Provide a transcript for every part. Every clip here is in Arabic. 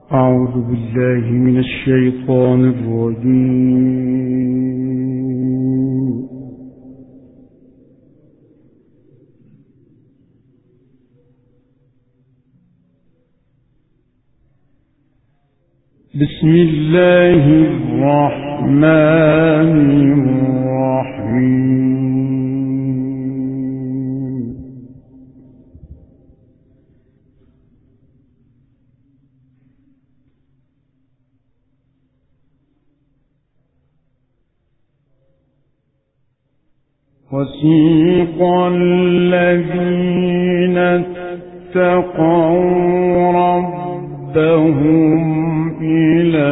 أعوذ بالله من الشيطان الرجيم. بسم الله الرحمن الرحيم. وسيق الذين اتقوا ربهم إلى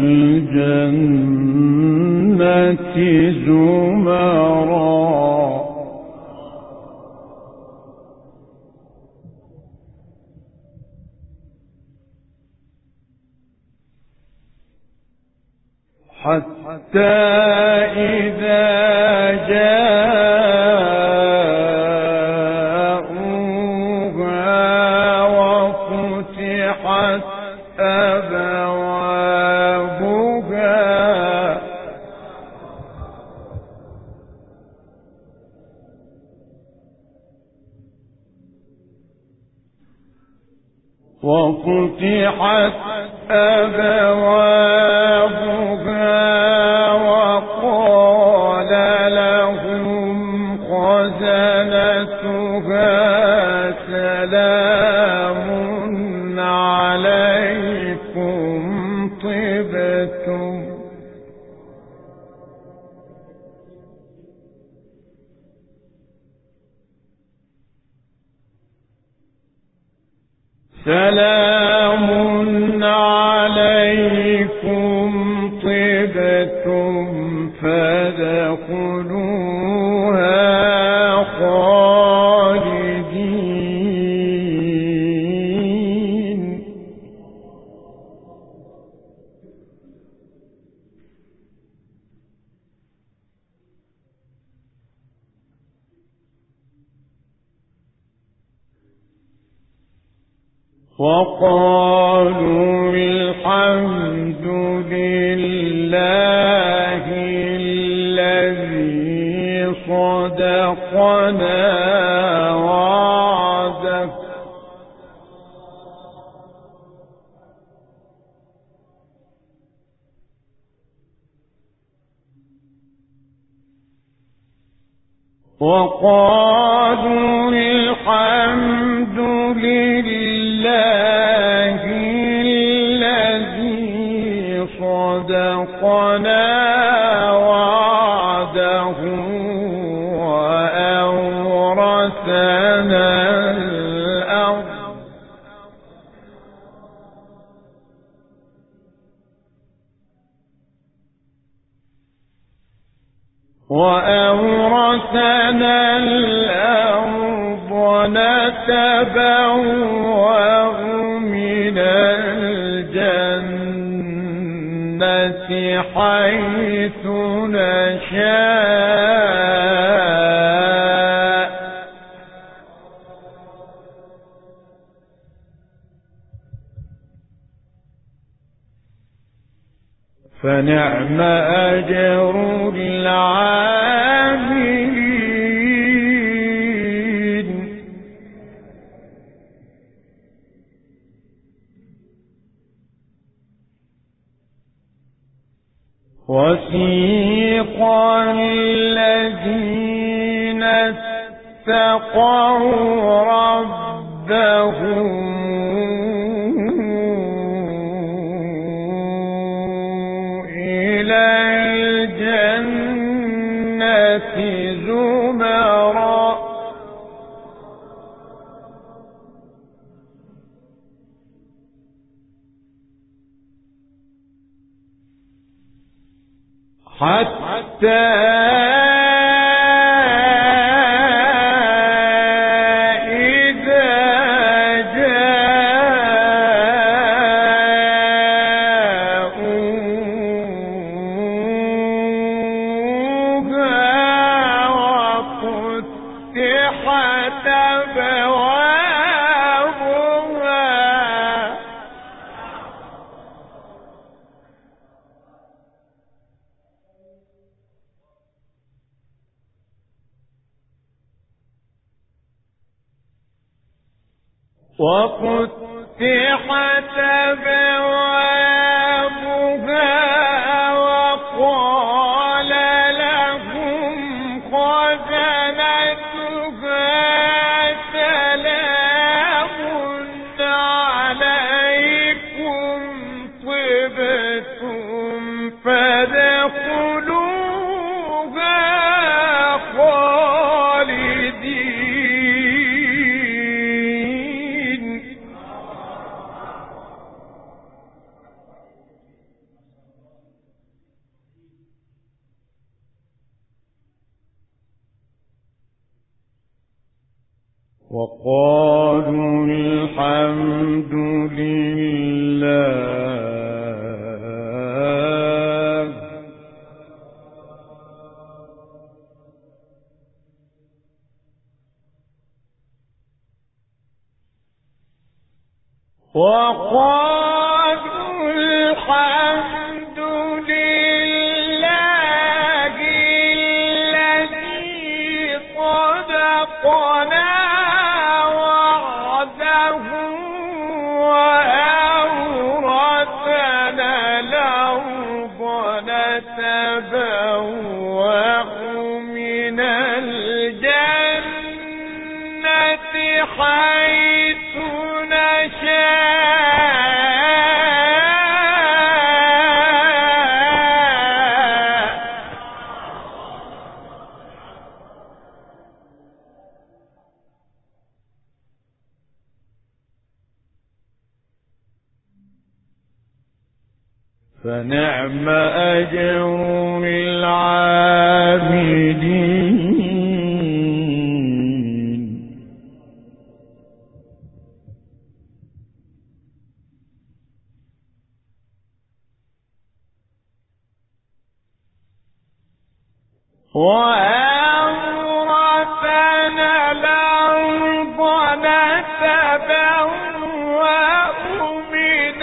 الجنة زمرا حتى إذا جاءوها وفتحت أبوابها وقال لهم خزنتها سلام عليكم طبتم سلام عليكم طبتم فادخلوها خالدين وقالوا الحمد لله الذي صدقنا وعده وقالوا الحمد لله الذي صدقنا وعده وأورثنا الأرض نتبوأ من الجنة حيث نشاء فنعم أجر العاملين وسيق الذين اتقوا ربهم زمرا حتى وفتحت أبوابها وقال لهم خزنتها سلام عليكم طبتم فادخلوها خالدين. وقالوا الحمد لله الذي صدقنا وعده وأورثنا الأرض نتبوأ من الجنة حيث نشاء. فنعم أجر العاملين. وأورثنا الأرض نتبوأ من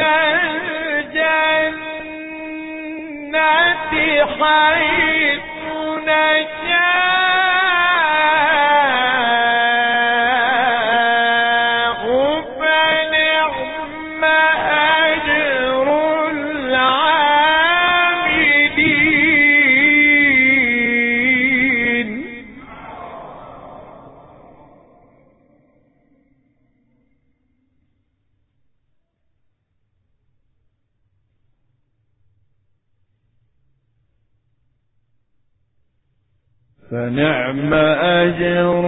الجنة حيث نشاء فنعم أجر العاملين. فنعم أجر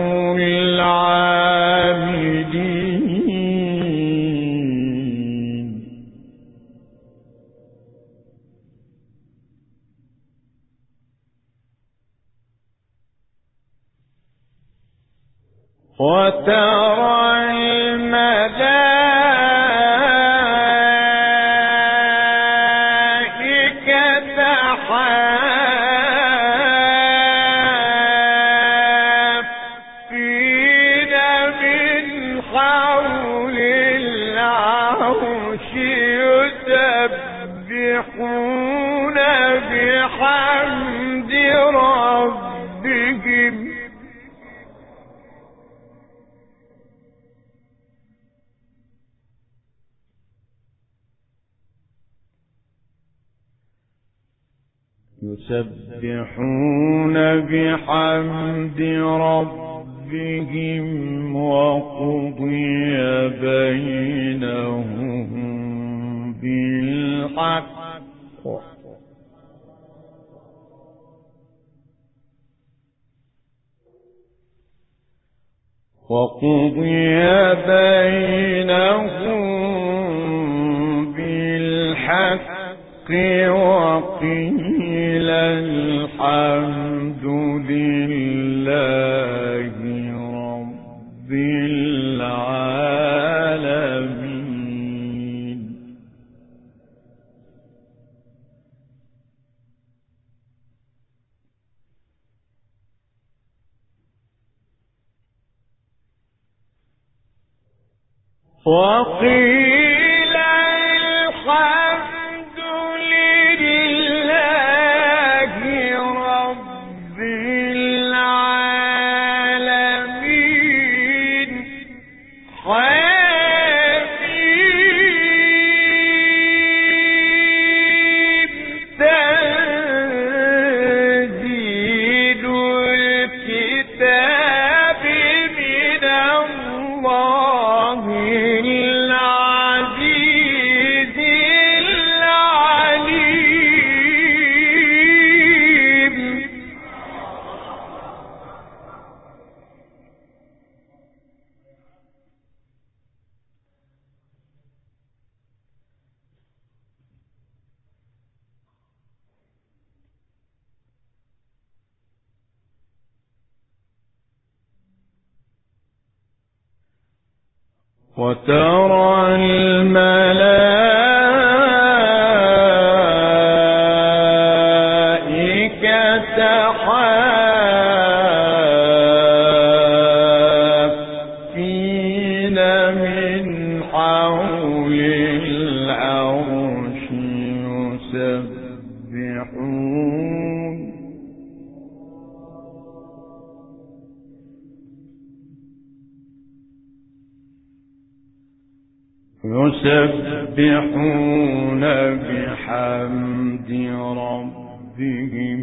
العاملين. وترى الملائكة حافين من حول العرش يسبحون بحمد ربهم وقضي بينهم بالحق وقيل الحمد لله رب العالمين. وقيل الحمد لله رب العالمين. وترى الملائكة حافين من حول العرش يسبحون بحمد ربهم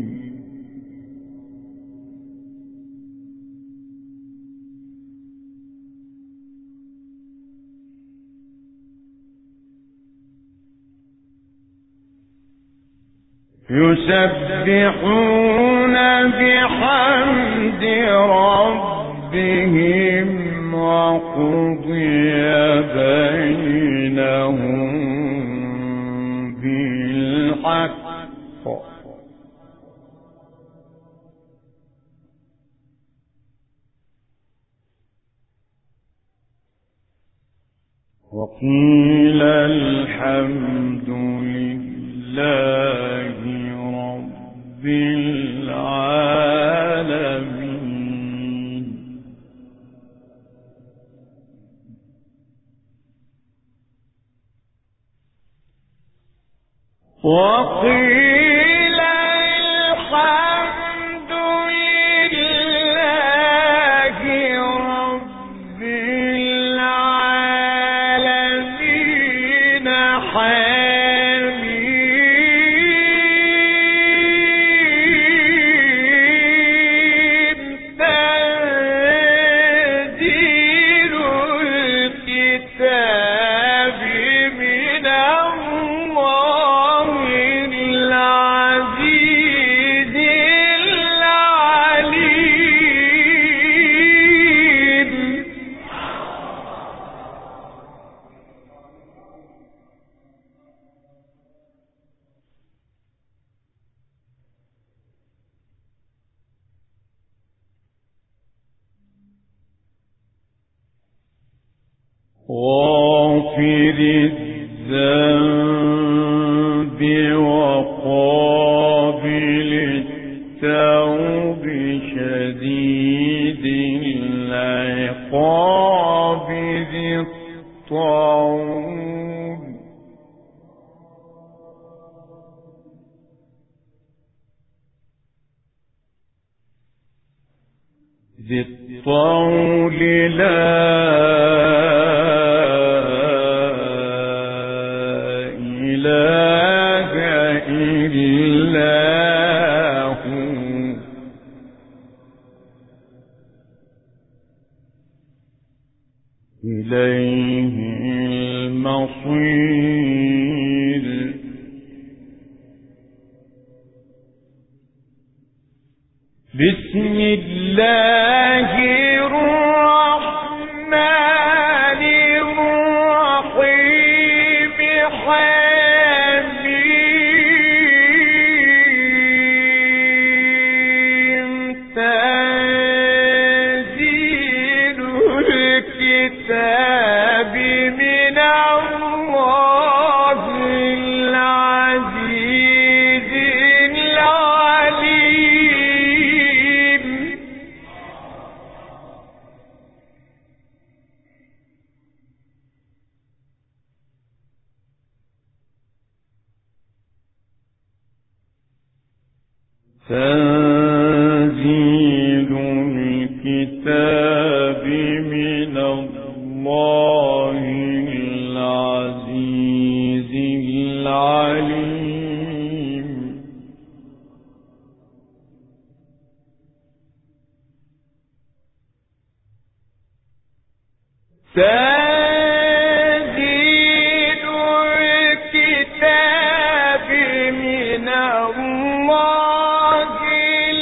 وقضي بينهم بالحق وقيل الحمد لله رب العالمين. وقيل الحمد لله رب العالمين حميد تنزيل الكتاب من الله العزيز العليم. غافر الذنب وقابل التوب شديد العقاب ذي الطول لا إله إلا هو إليه المصير. بسم الله الرحمن الرحيم حميم تنزيل الكتاب من الله العزيز العليم. تنزيل الكتاب من الله العزيز العليم. تنزيل الكتاب من الله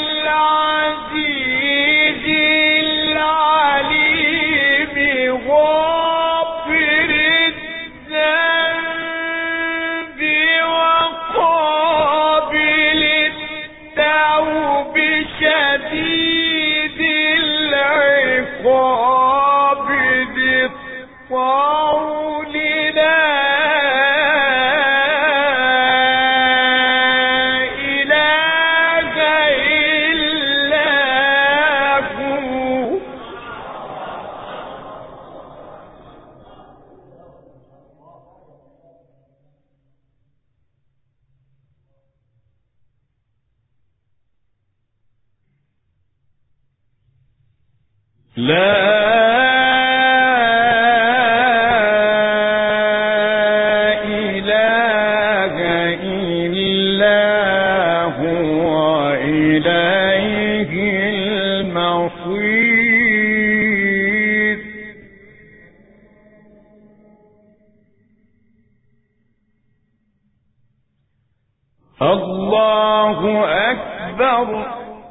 الله أكبر.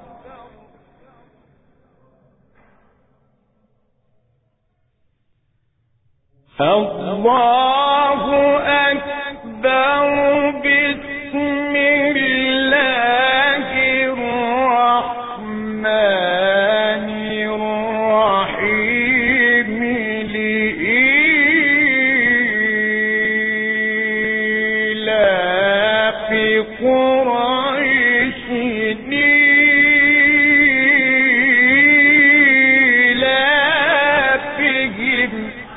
الله أكبر. بسم الله الرحمن الرحيم. لإيلاف قريش إيلافهم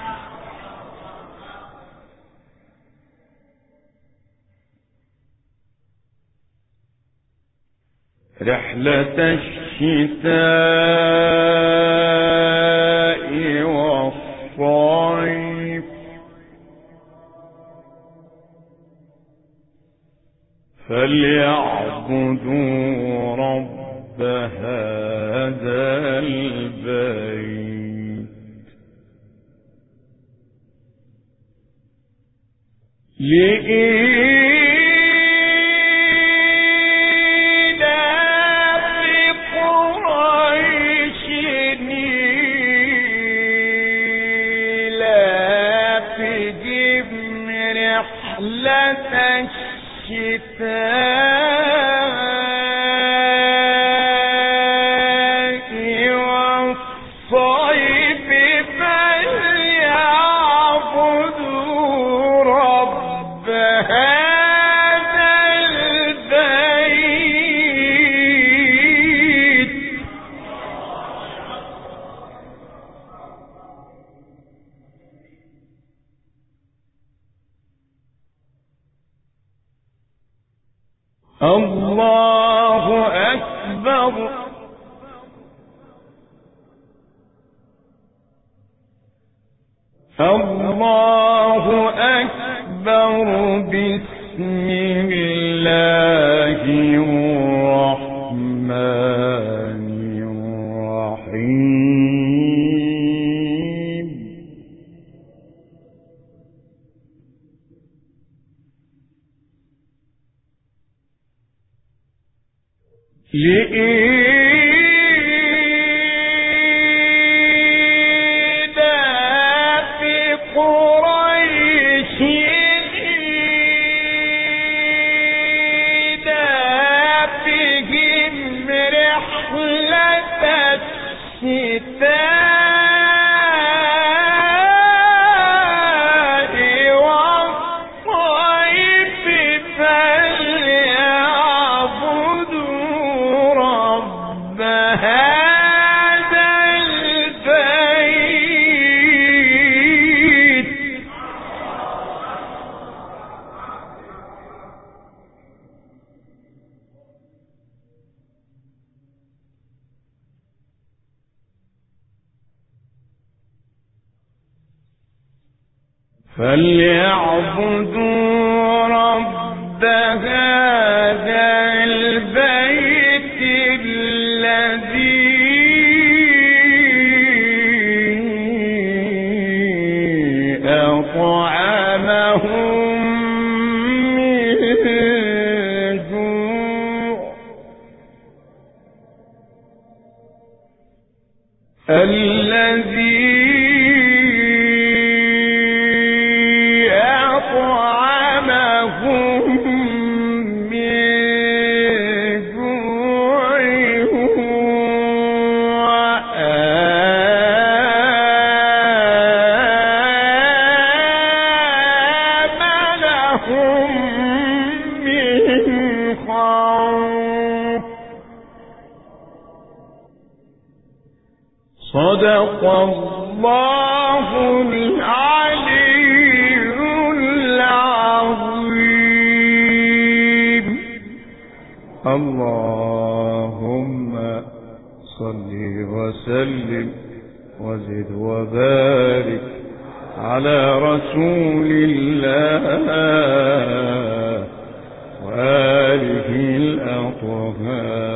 رحلة الشتاء والصيف فليعبدوا رب هذا البيت الشتاء والصيف فليعبدوا رب هذا البيت الله أكبر. الله أكبر. بسم الله الرحمن الرحيم. لإيلاف قريش إيلافهم رحلة الشتاء والصيف فليعبدوا رب هذا البيت فليعبدوا رب هذا البيت الذي أطعمهم من جوع الذي أطعمهم من جوع وآمنهم من خوف. صدق الله العلي العظيم. اللهم صل وسلم وزد وبارك على رسول الله وآله الأطهار.